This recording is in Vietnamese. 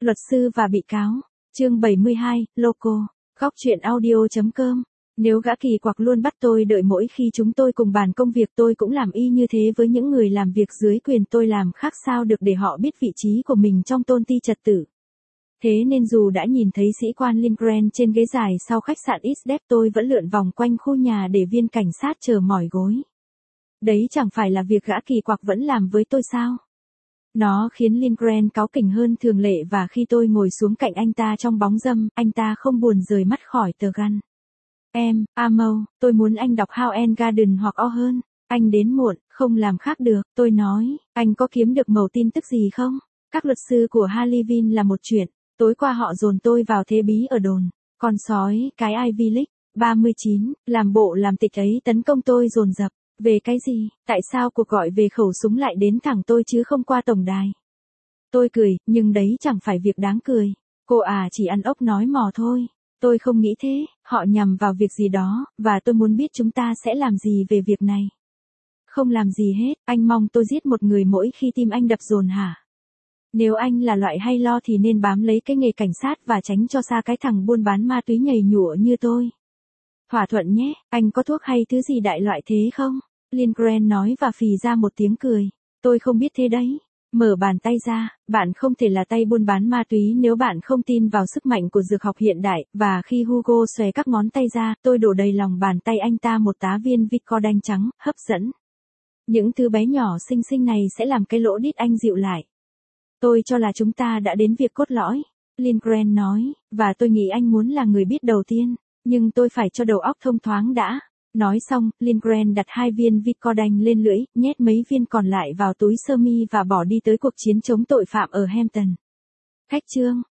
Luật sư và bị cáo. Chương 72, Loco. Góc truyện audio.com. Nếu gã kỳ quặc luôn bắt tôi đợi mỗi khi chúng tôi cùng bàn công việc, tôi cũng làm y như thế với những người làm việc dưới quyền tôi, làm khác sao được để họ biết vị trí của mình trong tôn ti trật tự. Thế nên dù đã nhìn thấy sĩ quan Lindgren trên ghế dài sau khách sạn Isdep, tôi vẫn lượn vòng quanh khu nhà để viên cảnh sát chờ mỏi gối. Đấy chẳng phải là việc gã kỳ quặc vẫn làm với tôi sao? Nó khiến Lindgren cáu kỉnh hơn thường lệ, và khi tôi ngồi xuống cạnh anh ta trong bóng râm, anh ta không buồn rời mắt khỏi tờ Gun. Amo, tôi muốn anh đọc How and Garden hoặc O hơn. Anh đến muộn, không làm khác được, tôi nói. Anh có kiếm được mẩu tin tức gì không? Các luật sư của Hallivin là một chuyện. Tối qua họ dồn tôi vào thế bí ở đồn. Con sói, cái Ivy League, 39, làm bộ làm tịch ấy tấn công tôi dồn dập. Về cái gì? Tại sao cuộc gọi về khẩu súng lại đến thẳng tôi chứ không qua tổng đài? Tôi cười, nhưng đấy chẳng phải việc đáng cười. Cô chỉ ăn ốc nói mò thôi. Tôi không nghĩ thế, họ nhằm vào việc gì đó, và tôi muốn biết chúng ta sẽ làm gì về việc này. Không làm gì hết, anh mong tôi giết một người mỗi khi tim anh đập dồn hả? Nếu anh là loại hay lo thì nên bám lấy cái nghề cảnh sát và tránh cho xa cái thằng buôn bán ma túy nhầy nhụa như tôi. Thỏa thuận nhé, anh có thuốc hay thứ gì đại loại thế không? Lindgren nói và phì ra một tiếng cười. Tôi không biết thế đấy. Mở bàn tay ra, bạn không thể là tay buôn bán ma túy nếu bạn không tin vào sức mạnh của dược học hiện đại, và khi Hugo xòe các ngón tay ra, tôi đổ đầy lòng bàn tay anh ta một tá viên Vicodin trắng, hấp dẫn. Những thứ bé nhỏ xinh xinh này sẽ làm cái lỗ đít anh dịu lại. Tôi cho là chúng ta đã đến việc cốt lõi, Lindgren nói, và tôi nghĩ anh muốn là người biết đầu tiên, nhưng tôi phải cho đầu óc thông thoáng đã. Nói xong, Lindgren đặt 2 viên Vicodin lên lưỡi, nhét mấy viên còn lại vào túi sơ mi và bỏ đi tới cuộc chiến chống tội phạm ở Hampton. Khách trương,